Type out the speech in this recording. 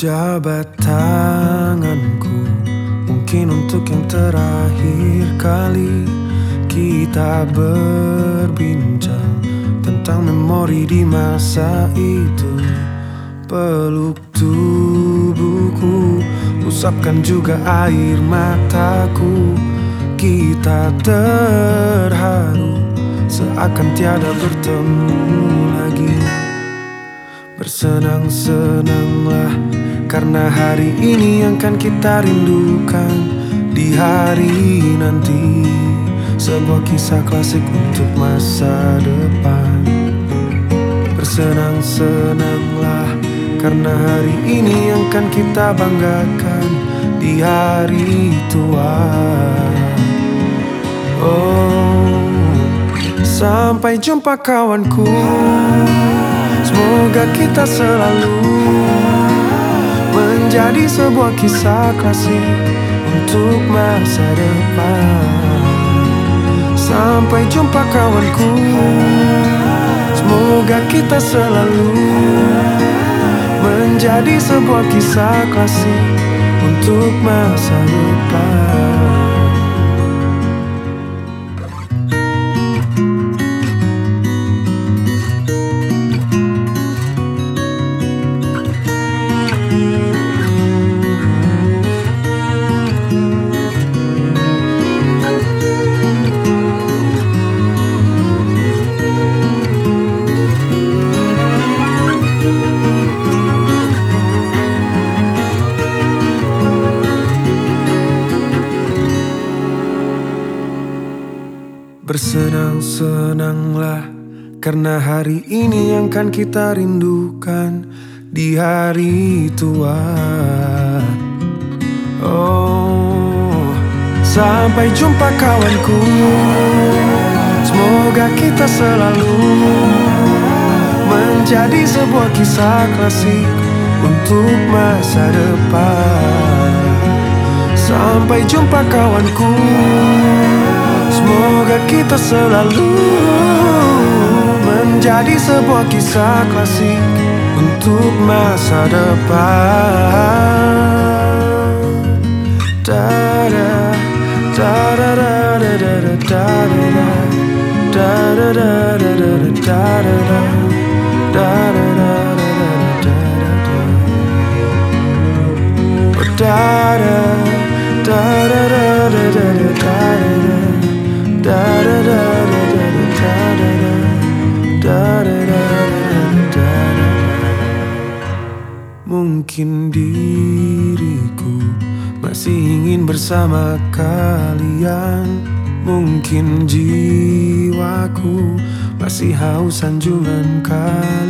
jabat tanganku, mungkin untuk yang terakhir kali kita berbincang tentang memori di masa itu. Peluk tubuhku, usapkan juga air mataku. Kita terharu seakan tiada bertemu lagi. Bersenang-senanglah karena hari ini yang akan kita rindukan di hari nanti. Sebuah kisah klasik untuk masa depan. Bersenang-senanglah karena hari ini yang akan kita banggakan di hari tua. Oh, sampai jumpa kawanku. Semoga kita selalu menjadi sebuah kisah klasik untuk masa depan. Sampai jumpa kawanku. Semoga kita selalu menjadi sebuah kisah klasik untuk masa depan. Bersenang-senanglah karena hari ini yang akan kita rindukan di hari tua. Oh, sampai jumpa kawanku. Semoga kita selalu menjadi sebuah kisah klasik untuk masa depan. Sampai jumpa kawanku. Semoga kita selalu menjadi sebuah kisah klasik untuk masa depan. Da-da, da-da-da-da-da-da, da-da-da, da-da-da-da-da-da, da-da-da, da-da-da-da-da-da, da-da-da, da-da-da-da-da-da. Mungkin diriku masih ingin bersama kalian. Mungkin jiwaku masih haus sanjungan kalian.